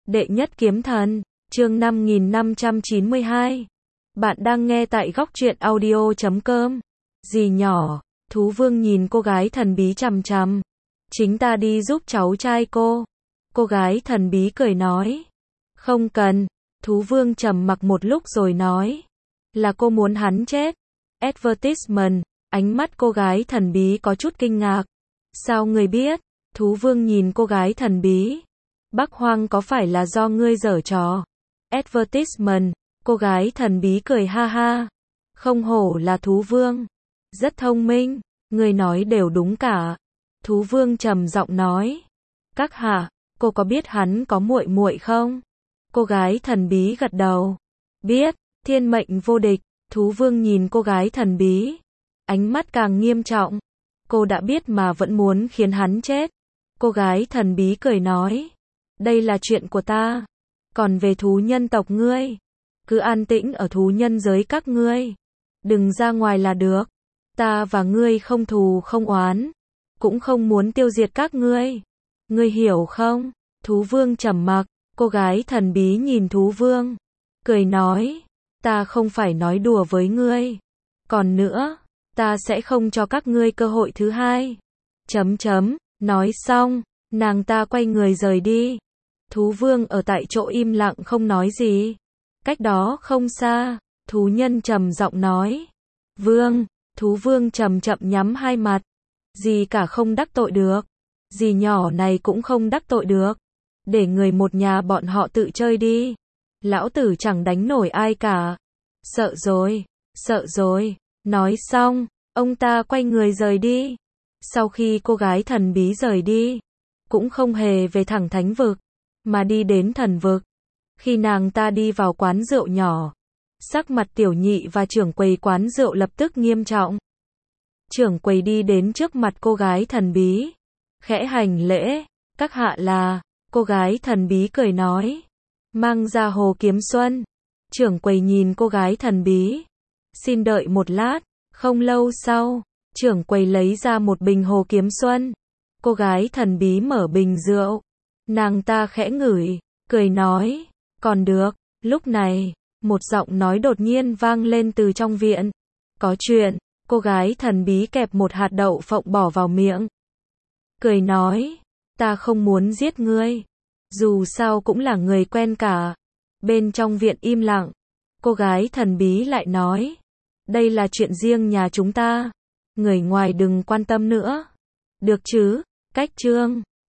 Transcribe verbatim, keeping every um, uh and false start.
Đệ nhất kiếm thần, chương năm nghìn năm trăm chín mươi hai. Bạn đang nghe tại góc truyện audio chấm com. Dì nhỏ, thú vương nhìn cô gái thần bí chằm chằm. Chính ta đi giúp cháu trai cô. Cô gái thần bí cười nói. Không cần, thú vương trầm mặc một lúc rồi nói. Là cô muốn hắn chết. Advertisement, ánh mắt cô gái thần bí có chút kinh ngạc. Sao ngươi biết? Thú vương nhìn cô gái thần bí. Bắc Hoang có phải là do ngươi giở trò? Advertisement, cô gái thần bí cười ha ha. Không hổ là thú vương. Rất thông minh, ngươi nói đều đúng cả. Thú vương trầm giọng nói. Các hạ, cô có biết hắn có muội muội không? Cô gái thần bí gật đầu. Biết, thiên mệnh vô địch. Thú vương nhìn cô gái thần bí. Ánh mắt càng nghiêm trọng. Cô đã biết mà vẫn muốn khiến hắn chết. Cô gái thần bí cười nói. Đây là chuyện của ta. Còn về thú nhân tộc ngươi, cứ an tĩnh ở thú nhân giới các ngươi. Đừng ra ngoài là được. Ta và ngươi không thù không oán. Cũng không muốn tiêu diệt các ngươi. Ngươi hiểu không? Thú vương trầm mặc. Cô gái thần bí nhìn thú vương. Cười nói. Ta không phải nói đùa với ngươi. Còn nữa, ta sẽ không cho các ngươi cơ hội thứ hai. Chấm chấm. Nói xong, nàng ta quay người rời đi. Thú vương ở tại chỗ im lặng không nói gì. Cách đó không xa, thú nhân trầm giọng nói. Vương, thú vương chậm chậm nhắm hai mặt. Gì cả không đắc tội được. Dì nhỏ này cũng không đắc tội được. Để người một nhà bọn họ tự chơi đi. Lão tử chẳng đánh nổi ai cả. Sợ rồi, sợ rồi. Nói xong, ông ta quay người rời đi. Sau khi cô gái thần bí rời đi, cũng không hề về thẳng thánh vực, mà đi đến thần vực. Khi nàng ta đi vào quán rượu nhỏ, sắc mặt tiểu nhị và trưởng quầy quán rượu lập tức nghiêm trọng. Trưởng quầy đi đến trước mặt cô gái thần bí, khẽ hành lễ. Các hạ là, cô gái thần bí cười nói. Mang ra hồ kiếm xuân. Trưởng quầy nhìn cô gái thần bí. Xin đợi một lát. Không lâu sau, trưởng quầy lấy ra một bình hồ kiếm xuân. Cô gái thần bí mở bình rượu. Nàng ta khẽ ngửi, cười nói. Còn được. Lúc này, một giọng nói đột nhiên vang lên từ trong viện. Có chuyện. Cô gái thần bí kẹp một hạt đậu phộng bỏ vào miệng. Cười nói. Ta không muốn giết ngươi. Dù sao cũng là người quen cả. Bên trong viện im lặng. Cô gái thần bí lại nói. Đây là chuyện riêng nhà chúng ta. Người ngoài đừng quan tâm nữa. Được chứ? Cách chương